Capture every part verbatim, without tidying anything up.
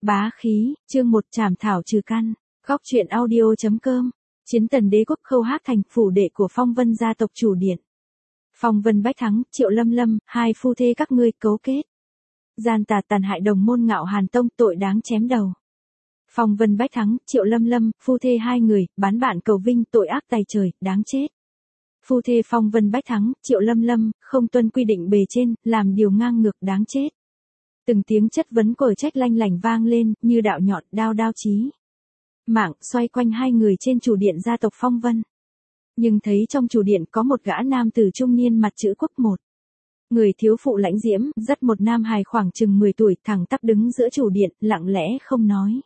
Bá khí, chương một trảm thảo trừ căn. Góc truyện audio.com. Chiến tần đế quốc Khâu Hác thành phủ đệ của Phong Vân gia tộc chủ điện. Phong Vân Bách Thắng, Triệu Lâm Lâm, hai phu thê các ngươi cấu kết. Gian tà tàn hại đồng môn Ngạo Hàn Tông, tội đáng chém đầu. Phong Vân Bách Thắng, Triệu Lâm Lâm, phu thê hai người, bán bạn cầu vinh, tội ác tày trời, đáng chết. Phu thê Phong Vân Bách Thắng, Triệu Lâm Lâm, không tuân quy định bề trên, làm điều ngang ngược, đáng chết. Từng tiếng chất vấn còi trách lanh lảnh vang lên, như đạo nhọn, đao đao chí mạng, xoay quanh hai người trên chủ điện gia tộc Phong Vân. Nhưng thấy trong chủ điện có một gã nam tử trung niên mặt chữ quốc một. Người thiếu phụ lãnh diễm, dắt một nam hài khoảng chừng mười tuổi, thẳng tắp đứng giữa chủ điện, lặng lẽ không nói.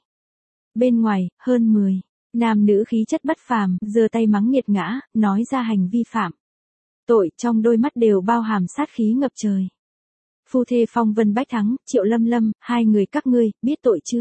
Bên ngoài, hơn mười nam nữ khí chất bất phàm, giơ tay mắng nghiệt ngã, nói ra hành vi phạm tội, trong đôi mắt đều bao hàm sát khí ngập trời. Phu thê Phong Vân Bách Thắng, Triệu Lâm Lâm, hai người các ngươi, biết tội chưa?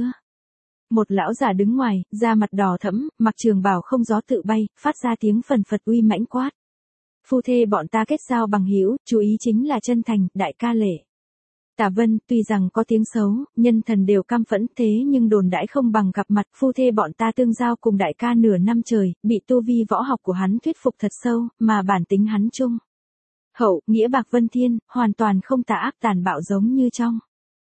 Một lão già đứng ngoài, da mặt đỏ thẫm, mặc trường bào không gió tự bay, phát ra tiếng phần phật uy mãnh quát. Phu thê bọn ta kết giao bằng hữu, chú ý chính là chân thành, đại ca lễ. Tả Vân, tuy rằng có tiếng xấu, nhân thần đều căm phẫn, thế nhưng đồn đãi không bằng gặp mặt. Phu thê bọn ta tương giao cùng đại ca nửa năm trời, bị tu vi võ học của hắn thuyết phục thật sâu, mà bản tính hắn trung hậu, nghĩa bạc vân thiên, hoàn toàn không tà ác tàn bạo giống như trong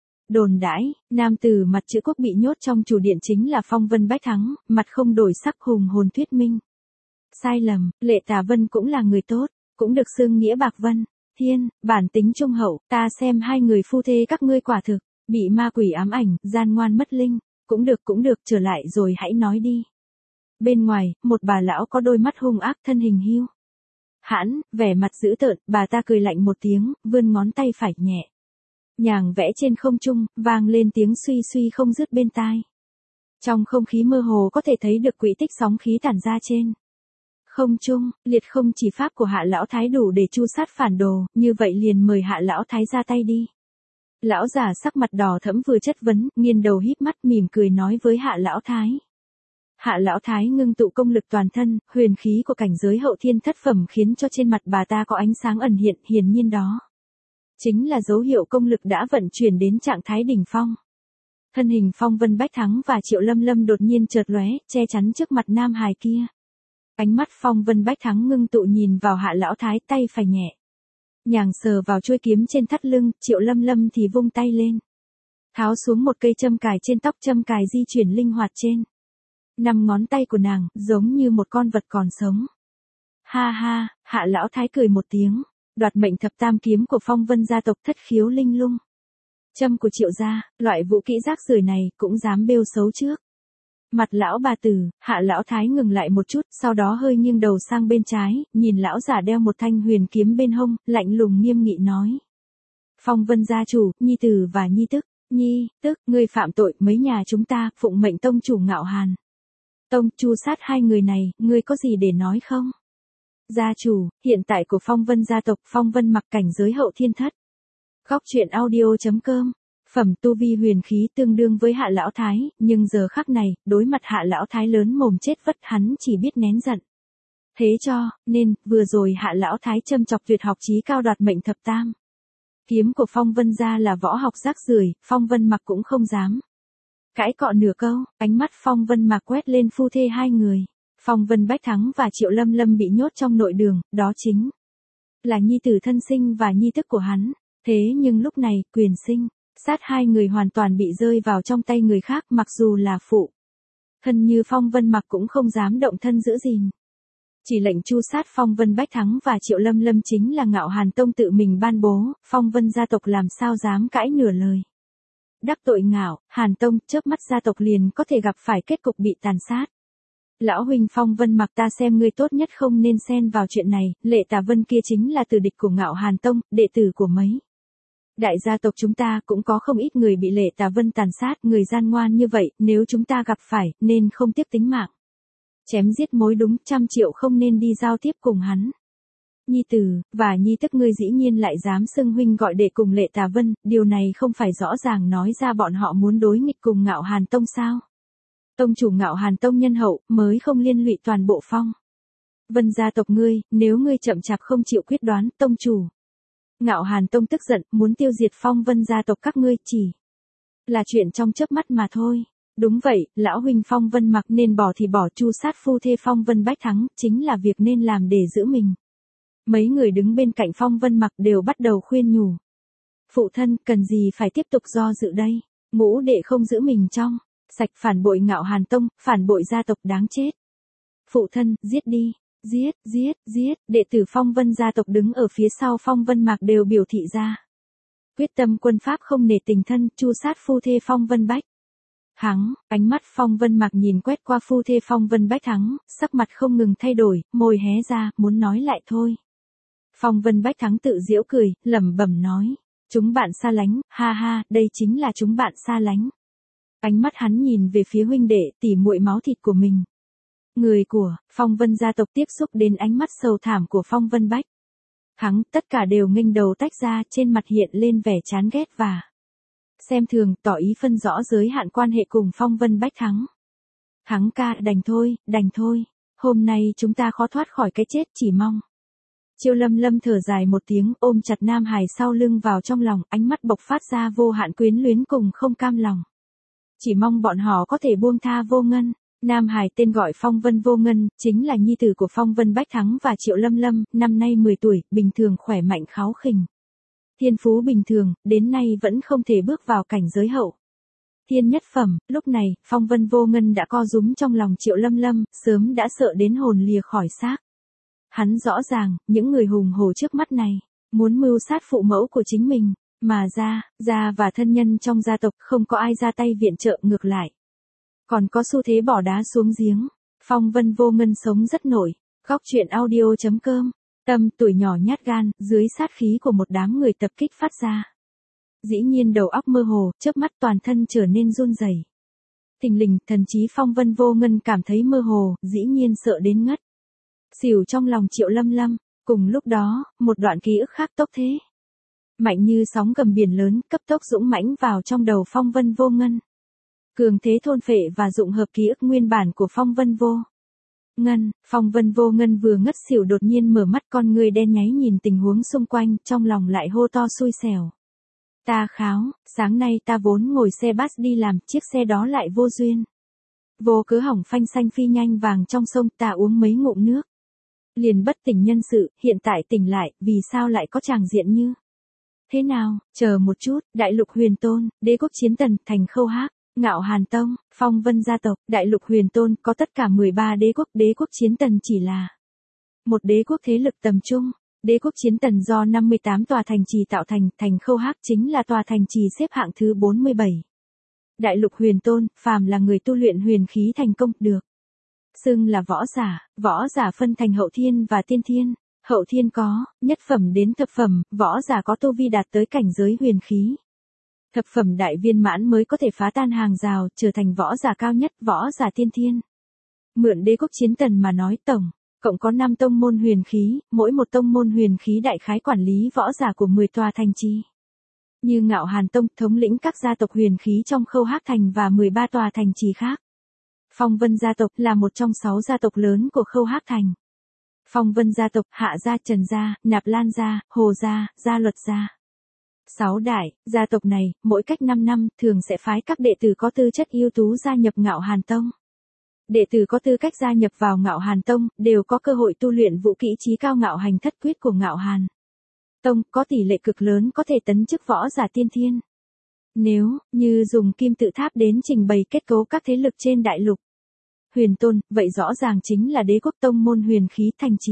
đồn đãi. Nam tử mặt chữ quốc bị nhốt trong chủ điện chính là Phong Vân Bách Thắng, mặt không đổi sắc hùng hồn thuyết minh. Sai lầm, Lệ Tả Vân cũng là người tốt, cũng được xưng nghĩa bạc vân thiên, bản tính trung hậu, ta xem hai người phu thê các ngươi quả thực bị ma quỷ ám ảnh, gian ngoan mất linh. Cũng được cũng được, trở lại rồi hãy nói đi. Bên ngoài, một bà lão có đôi mắt hung ác, thân hình hiu hãn, vẻ mặt dữ tợn, bà ta cười lạnh một tiếng, vươn ngón tay phải nhẹ nhàng vẽ trên không trung, vang lên tiếng suy suy không dứt bên tai. Trong không khí mơ hồ có thể thấy được quỹ tích sóng khí tản ra trên không trung. Liệt không chỉ pháp của Hạ lão thái đủ để tru sát phản đồ, như vậy liền mời Hạ lão thái ra tay đi. Lão già sắc mặt đỏ thẫm vừa chất vấn, nghiêng đầu híp mắt mỉm cười nói với Hạ lão thái. Hạ lão thái ngưng tụ công lực toàn thân, huyền khí của cảnh giới hậu thiên thất phẩm khiến cho trên mặt bà ta có ánh sáng ẩn hiện, hiển nhiên đó chính là dấu hiệu công lực đã vận chuyển đến trạng thái đỉnh phong. Thân hình Phong Vân Bách Thắng và Triệu Lâm Lâm đột nhiên chợt lóe, che chắn trước mặt nam hài kia. Ánh mắt Phong Vân Bách Thắng ngưng tụ nhìn vào Hạ lão thái, tay phải nhẹ nhàng sờ vào chuôi kiếm trên thắt lưng. Triệu Lâm Lâm thì vung tay lên, tháo xuống một cây châm cài trên tóc, châm cài di chuyển linh hoạt trên năm ngón tay của nàng, giống như một con vật còn sống. Ha ha, Hạ lão thái cười một tiếng, đoạt mệnh thập tam kiếm của Phong Vân gia tộc, thất khiếu linh lung châm của Triệu gia, loại vũ kỹ rác rưởi này cũng dám bêu xấu trước mặt lão bà tử. Hạ lão thái ngừng lại một chút, sau đó hơi nghiêng đầu sang bên trái, nhìn lão giả đeo một thanh huyền kiếm bên hông, lạnh lùng nghiêm nghị nói. Phong Vân gia chủ, nhi tử và nhi tức, nhi, tức, ngươi phạm tội, mấy nhà chúng ta, phụng mệnh tông chủ Ngạo Hàn Tông, tru sát hai người này, ngươi có gì để nói không? Gia chủ, hiện tại của Phong Vân gia tộc, Phong Vân mặc cảnh giới hậu thiên thất. Góc truyện audio.com. Phẩm tu vi huyền khí tương đương với Hạ lão thái, nhưng giờ khắc này, đối mặt Hạ lão thái lớn mồm chết vất, hắn chỉ biết nén giận. Thế cho nên, vừa rồi Hạ lão thái châm chọc tuyệt học chí cao đoạt mệnh thập tam kiếm của Phong Vân gia là võ học rác rưởi, Phong Vân mặc cũng không dám cãi cọ nửa câu. Ánh mắt Phong Vân mặc quét lên phu thê hai người. Phong Vân Bách Thắng và Triệu Lâm Lâm bị nhốt trong nội đường, đó chính là nhi tử thân sinh và nhi tức của hắn. Thế nhưng lúc này, quyền sinh sát hai người hoàn toàn bị rơi vào trong tay người khác, mặc dù là phụ thân như Phong Vân mặc cũng không dám động thân giữ gìn. Chỉ lệnh tru sát Phong Vân Bách Thắng và Triệu Lâm Lâm chính là Ngạo Hàn Tông tự mình ban bố, Phong Vân gia tộc làm sao dám cãi nửa lời. Đắc tội Ngạo Hàn Tông, chớp mắt gia tộc liền có thể gặp phải kết cục bị tàn sát. Lão huynh Phong Vân mặc, ta xem ngươi tốt nhất không nên xen vào chuyện này. Lệ Tả Vân kia chính là tử địch của Ngạo Hàn Tông, đệ tử của mấy đại gia tộc chúng ta, cũng có không ít người bị Lệ Tả Vân tàn sát. Người gian ngoan như vậy, nếu chúng ta gặp phải, nên không tiếc tính mạng chém giết mối đúng, trăm triệu không nên đi giao tiếp cùng hắn. Nhi tử và nhi tức ngươi dĩ nhiên lại dám xưng huynh gọi đệ cùng Lệ Tả Vân, điều này không phải rõ ràng nói ra bọn họ muốn đối nghịch cùng Ngạo Hàn Tông sao? Tông chủ Ngạo Hàn Tông nhân hậu, mới không liên lụy toàn bộ Phong Vân gia tộc ngươi. Nếu ngươi chậm chạp không chịu quyết đoán, tông chủ Ngạo Hàn Tông tức giận, muốn tiêu diệt Phong Vân gia tộc các ngươi. Chỉ là chuyện trong chớp mắt mà thôi. Đúng vậy, lão huynh Phong Vân Mặc nên bỏ thì bỏ, chu sát phu thê Phong Vân Bách Thắng, chính là việc nên làm để giữ mình. Mấy người đứng bên cạnh Phong Vân Mặc đều bắt đầu khuyên nhủ. Phụ thân, cần gì phải tiếp tục do dự đây, ngũ đệ không giữ mình trong sạch, phản bội Ngạo Hàn Tông, phản bội gia tộc đáng chết. Phụ thân, giết đi, giết, giết, giết, đệ tử Phong Vân gia tộc đứng ở phía sau Phong Vân Mạc đều biểu thị ra. Quyết tâm quân pháp không nể tình thân, chu sát phu thê Phong Vân Bách. Thắng, ánh mắt Phong Vân Mạc nhìn quét qua phu thê Phong Vân Bách Thắng, sắc mặt không ngừng thay đổi, môi hé ra, muốn nói lại thôi. Phong Vân Bách Thắng tự giễu cười, lẩm bẩm nói. Chúng bạn xa lánh, ha ha, đây chính là chúng bạn xa lánh. Ánh mắt hắn nhìn về phía huynh đệ, tỉ muội máu thịt của mình. Người của Phong Vân gia tộc tiếp xúc đến ánh mắt sầu thảm của Phong Vân Bách Thắng, tất cả đều nghênh đầu tách ra, trên mặt hiện lên vẻ chán ghét và xem thường, tỏ ý phân rõ giới hạn quan hệ cùng Phong Vân Bách Thắng. Thắng ca, đành thôi, đành thôi, hôm nay chúng ta khó thoát khỏi cái chết, chỉ mong. Triệu Lâm Lâm thở dài một tiếng, ôm chặt Nam Hải sau lưng vào trong lòng, ánh mắt bộc phát ra vô hạn quyến luyến cùng không cam lòng. Chỉ mong bọn họ có thể buông tha Vô Ngân. Nam Hải tên gọi Phong Vân Vô Ngân, chính là nhi tử của Phong Vân Bách Thắng và Triệu Lâm Lâm, năm nay mười tuổi, bình thường khỏe mạnh kháu khỉnh. Thiên phú bình thường, đến nay vẫn không thể bước vào cảnh giới hậu thiên nhất phẩm. Lúc này, Phong Vân Vô Ngân đã co rúm trong lòng Triệu Lâm Lâm, sớm đã sợ đến hồn lìa khỏi xác. Hắn rõ ràng, những người hùng hổ trước mắt này, muốn mưu sát phụ mẫu của chính mình, mà gia, gia và thân nhân trong gia tộc không có ai ra tay viện trợ, ngược lại. Còn có xu thế bỏ đá xuống giếng. Phong Vân Vô Ngân sống rất nổi. Góc truyện audio chấm com. Tâm tuổi nhỏ nhát gan, dưới sát khí của một đám người tập kích phát ra. Dĩ nhiên đầu óc mơ hồ, chớp mắt toàn thân trở nên run rẩy. Thình lình, thần trí Phong Vân Vô Ngân cảm thấy mơ hồ, dĩ nhiên sợ đến ngất xỉu trong lòng Triệu Lâm Lâm. Cùng lúc đó, một đoạn ký ức khác tốc thế mạnh như sóng gầm biển lớn, cấp tốc dũng mãnh vào trong đầu Phong Vân Vô Ngân. Cường thế thôn phệ và dụng hợp ký ức nguyên bản của Phong Vân Vô Ngân. Phong Vân Vô Ngân vừa ngất xỉu đột nhiên mở mắt, con người đen nháy nhìn tình huống xung quanh, trong lòng lại hô to xui xẻo. Ta kháo, sáng nay ta vốn ngồi xe bus đi làm, chiếc xe đó lại vô duyên vô cớ hỏng phanh xanh phi nhanh vàng trong sông, ta uống mấy ngụm nước liền bất tỉnh nhân sự, hiện tại tỉnh lại, vì sao lại có tràng diện như thế nào? Chờ một chút, Đại Lục Huyền Tôn, Đế quốc Chiến Tần, Thành Khâu Hác, Ngạo Hàn Tông, Phong Vân gia tộc, Đại Lục Huyền Tôn có tất cả mười ba đế quốc, Đế quốc Chiến Tần chỉ là một đế quốc thế lực tầm trung. Đế quốc Chiến Tần do năm mươi tám tòa thành trì tạo thành, Thành Khâu Hác chính là tòa thành trì xếp hạng thứ bốn mươi bảy. Đại Lục Huyền Tôn, phàm là người tu luyện huyền khí thành công, được xưng là võ giả. Võ giả phân thành hậu thiên và tiên thiên. Hậu thiên có nhất phẩm đến thập phẩm, võ giả có tu vi đạt tới cảnh giới huyền khí. Thập phẩm đại viên mãn mới có thể phá tan hàng rào, trở thành võ giả cao nhất, võ giả tiên thiên. Mượn Đế quốc Chiến Tần mà nói, tổng cộng có năm tông môn huyền khí, mỗi một tông môn huyền khí đại khái quản lý võ giả của mười tòa thành trì. Như Ngạo Hàn Tông thống lĩnh các gia tộc huyền khí trong Khâu Hác thành và mười ba tòa thành trì khác. Phong Vân gia tộc là một trong sáu gia tộc lớn của Khâu Hác thành. Phong Vân gia tộc, Hạ gia, Trần gia, Nạp Lan gia, Hồ gia, Gia Luật gia. Sáu đại gia tộc này, mỗi cách năm năm, thường sẽ phái các đệ tử có tư chất ưu tú gia nhập Ngạo Hàn Tông. Đệ tử có tư cách gia nhập vào Ngạo Hàn Tông, đều có cơ hội tu luyện vũ kỹ chí cao Ngạo Hành Thất Quyết của Ngạo Hàn Tông, có tỷ lệ cực lớn có thể tấn chức võ giả tiên thiên. Nếu như dùng kim tự tháp đến trình bày kết cấu các thế lực trên Đại Lục Huyền Tôn, vậy rõ ràng chính là đế quốc tông môn huyền khí thành trì.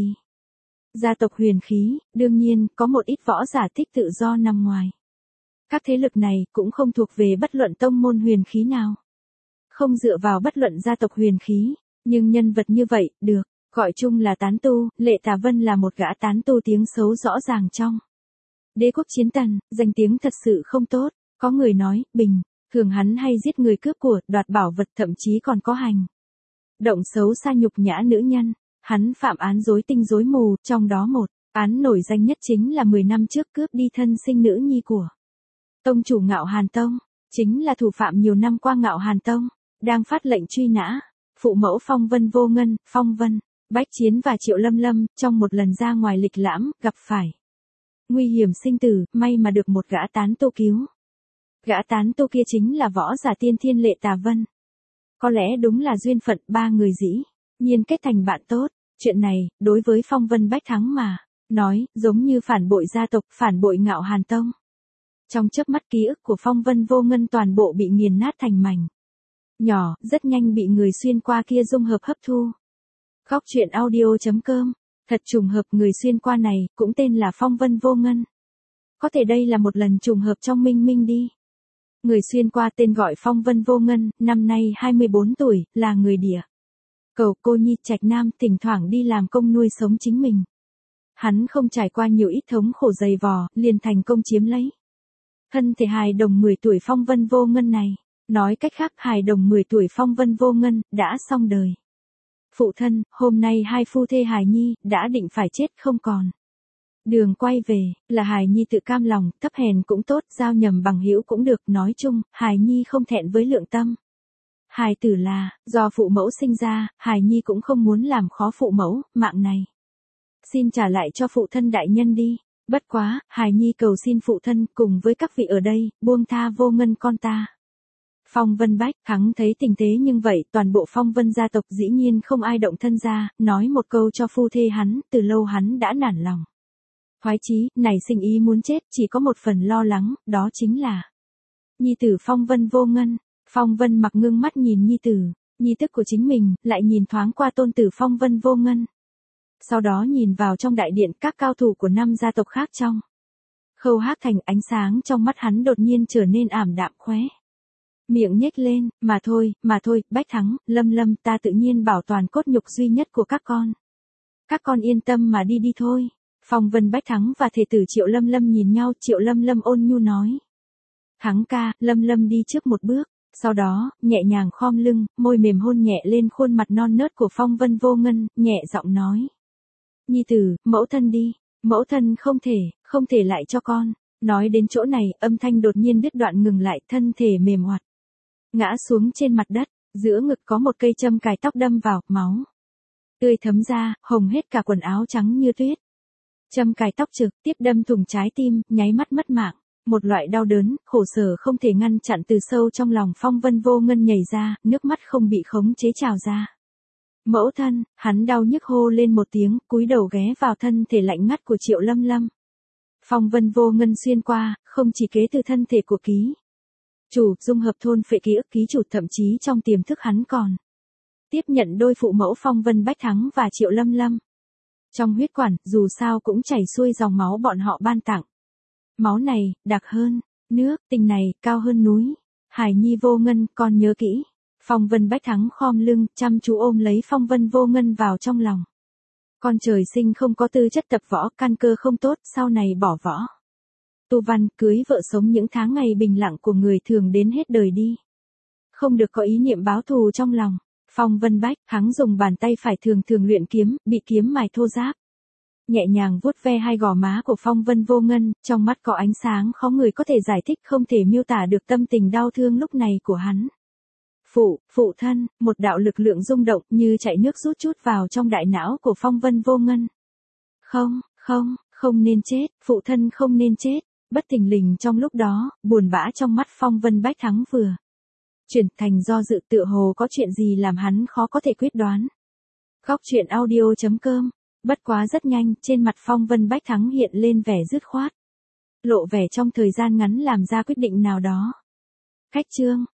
Gia tộc huyền khí, đương nhiên, có một ít võ giả thích tự do nằm ngoài. Các thế lực này cũng không thuộc về bất luận tông môn huyền khí nào. Không dựa vào bất luận gia tộc huyền khí, nhưng nhân vật như vậy, được gọi chung là tán tu. Lệ Tà Vân là một gã tán tu tiếng xấu rõ ràng trong Đế quốc Chiến Tần, danh tiếng thật sự không tốt. Có người nói, bình thường hắn hay giết người cướp của, đoạt bảo vật, thậm chí còn có hành động xấu xa nhục nhã nữ nhân. Hắn phạm án rối tinh rối mù, trong đó một án nổi danh nhất chính là mười năm trước cướp đi thân sinh nữ nhi của tông chủ Ngạo Hàn Tông, chính là thủ phạm nhiều năm qua Ngạo Hàn Tông đang phát lệnh truy nã. Phụ mẫu Phong Vân Vô Ngân, Phong Vân Bách Chiến và Triệu Lâm Lâm, trong một lần ra ngoài lịch lãm, gặp phải nguy hiểm sinh tử, may mà được một gã tán tu cứu Gã tán tu kia chính là võ giả tiên thiên Lệ Tà Vân. Có lẽ đúng là duyên phận, ba người dĩ nhiên kết thành bạn tốt. Chuyện này, đối với Phong Vân Bách Thắng mà nói, giống như phản bội gia tộc, phản bội Ngạo Hàn Tông. Trong chớp mắt ký ức của Phong Vân Vô Ngân toàn bộ bị nghiền nát thành mảnh nhỏ, rất nhanh bị người xuyên qua kia dung hợp hấp thu. Góc truyện audio chấm com. Thật trùng hợp, người xuyên qua này cũng tên là Phong Vân Vô Ngân. Có thể đây là một lần trùng hợp trong minh minh đi. Người xuyên qua tên gọi Phong Vân Vô Ngân, năm nay hai mươi bốn tuổi, là người Địa Cầu, cô nhi trạch nam, thỉnh thoảng đi làm công nuôi sống chính mình. Hắn không trải qua nhiều ít thống khổ dày vò, liền thành công chiếm lấy thân thể hài đồng mười tuổi Phong Vân Vô Ngân này. Nói cách khác, hài đồng mười tuổi Phong Vân Vô Ngân đã xong đời. Phụ thân, hôm nay hai phu thê hài nhi đã định phải chết không còn đường quay về, là hài nhi tự cam lòng, thấp hèn cũng tốt, giao nhầm bằng hữu cũng được, nói chung, hài nhi không thẹn với lượng tâm. Hài tử là do phụ mẫu sinh ra, hài nhi cũng không muốn làm khó phụ mẫu, mạng này xin trả lại cho phụ thân đại nhân đi. Bất quá, hài nhi cầu xin phụ thân cùng với các vị ở đây, buông tha Vô Ngân con ta. Phong Vân Bách Thắng thấy tình thế nhưng vậy, toàn bộ Phong Vân gia tộc dĩ nhiên không ai động thân ra, nói một câu cho phu thê hắn, từ lâu hắn đã nản lòng. Khoái chí, nảy sinh ý muốn chết, chỉ có một phần lo lắng, đó chính là nhi tử Phong Vân Vô Ngân. Phong Vân mặc ngưng mắt nhìn nhi tử, nhi tức của chính mình, lại nhìn thoáng qua tôn tử Phong Vân Vô Ngân. Sau đó nhìn vào trong đại điện các cao thủ của năm gia tộc khác trong Khâu Hác Thành, ánh sáng trong mắt hắn đột nhiên trở nên ảm đạm, khóe miệng nhếch lên, mà thôi, mà thôi, Bách Thắng, Lâm Lâm, ta tự nhiên bảo toàn cốt nhục duy nhất của các con. Các con yên tâm mà đi đi thôi. Phong Vân Bách Thắng và thể tử Triệu Lâm Lâm nhìn nhau, Triệu Lâm Lâm ôn nhu nói. Thắng ca, Lâm Lâm đi trước một bước, sau đó, nhẹ nhàng khom lưng, môi mềm hôn nhẹ lên khuôn mặt non nớt của Phong Vân Vô Ngân, nhẹ giọng nói. Nhi tử, mẫu thân đi, mẫu thân không thể, không thể lại cho con. Nói đến chỗ này, âm thanh đột nhiên đứt đoạn ngừng lại, thân thể mềm oặt ngã xuống trên mặt đất, giữa ngực có một cây châm cài tóc đâm vào, máu tươi thấm ra, hồng hết cả quần áo trắng như tuyết. Châm cài tóc trực tiếp đâm thủng trái tim, nháy mắt mất mạng. Một loại đau đớn, khổ sở không thể ngăn chặn từ sâu trong lòng Phong Vân Vô Ngân nhảy ra, nước mắt không bị khống chế trào ra. Mẫu thân, hắn đau nhức hô lên một tiếng, cúi đầu ghé vào thân thể lạnh ngắt của Triệu Lâm Lâm. Phong Vân Vô Ngân xuyên qua, không chỉ kế từ thân thể của ký chủ, dung hợp thôn phệ ký ức ký chủ, thậm chí trong tiềm thức hắn còn tiếp nhận đôi phụ mẫu Phong Vân Bách Thắng và Triệu Lâm Lâm. Trong huyết quản, dù sao cũng chảy xuôi dòng máu bọn họ ban tặng. Máu này, đặc hơn nước, tình này, cao hơn núi. Hải nhi Vô Ngân, con nhớ kỹ. Phong Vân Bách Thắng khom lưng, chăm chú ôm lấy Phong Vân Vô Ngân vào trong lòng. Con trời sinh không có tư chất tập võ, căn cơ không tốt, sau này bỏ võ tu văn, cưới vợ sống những tháng ngày bình lặng của người thường đến hết đời đi. Không được có ý niệm báo thù trong lòng. Phong Vân Bách Thắng dùng bàn tay phải thường thường luyện kiếm, bị kiếm mài thô ráp. Nhẹ nhàng vuốt ve hai gò má của Phong Vân Vô Ngân, trong mắt có ánh sáng khó người có thể giải thích, không thể miêu tả được tâm tình đau thương lúc này của hắn. Phụ, phụ thân, một đạo lực lượng rung động như chạy nước rút chút vào trong đại não của Phong Vân Vô Ngân. Không, không, không nên chết, phụ thân không nên chết. Bất thình lình trong lúc đó, buồn bã trong mắt Phong Vân Bách Thắng vừa chuyển thành do dự, tựa hồ có chuyện gì làm hắn khó có thể quyết đoán. Góc truyện audio chấm com. Bất quá rất nhanh, trên mặt Phong Vân Bách Thắng hiện lên vẻ dứt khoát. Lộ vẻ trong thời gian ngắn làm ra quyết định nào đó. Khách chương.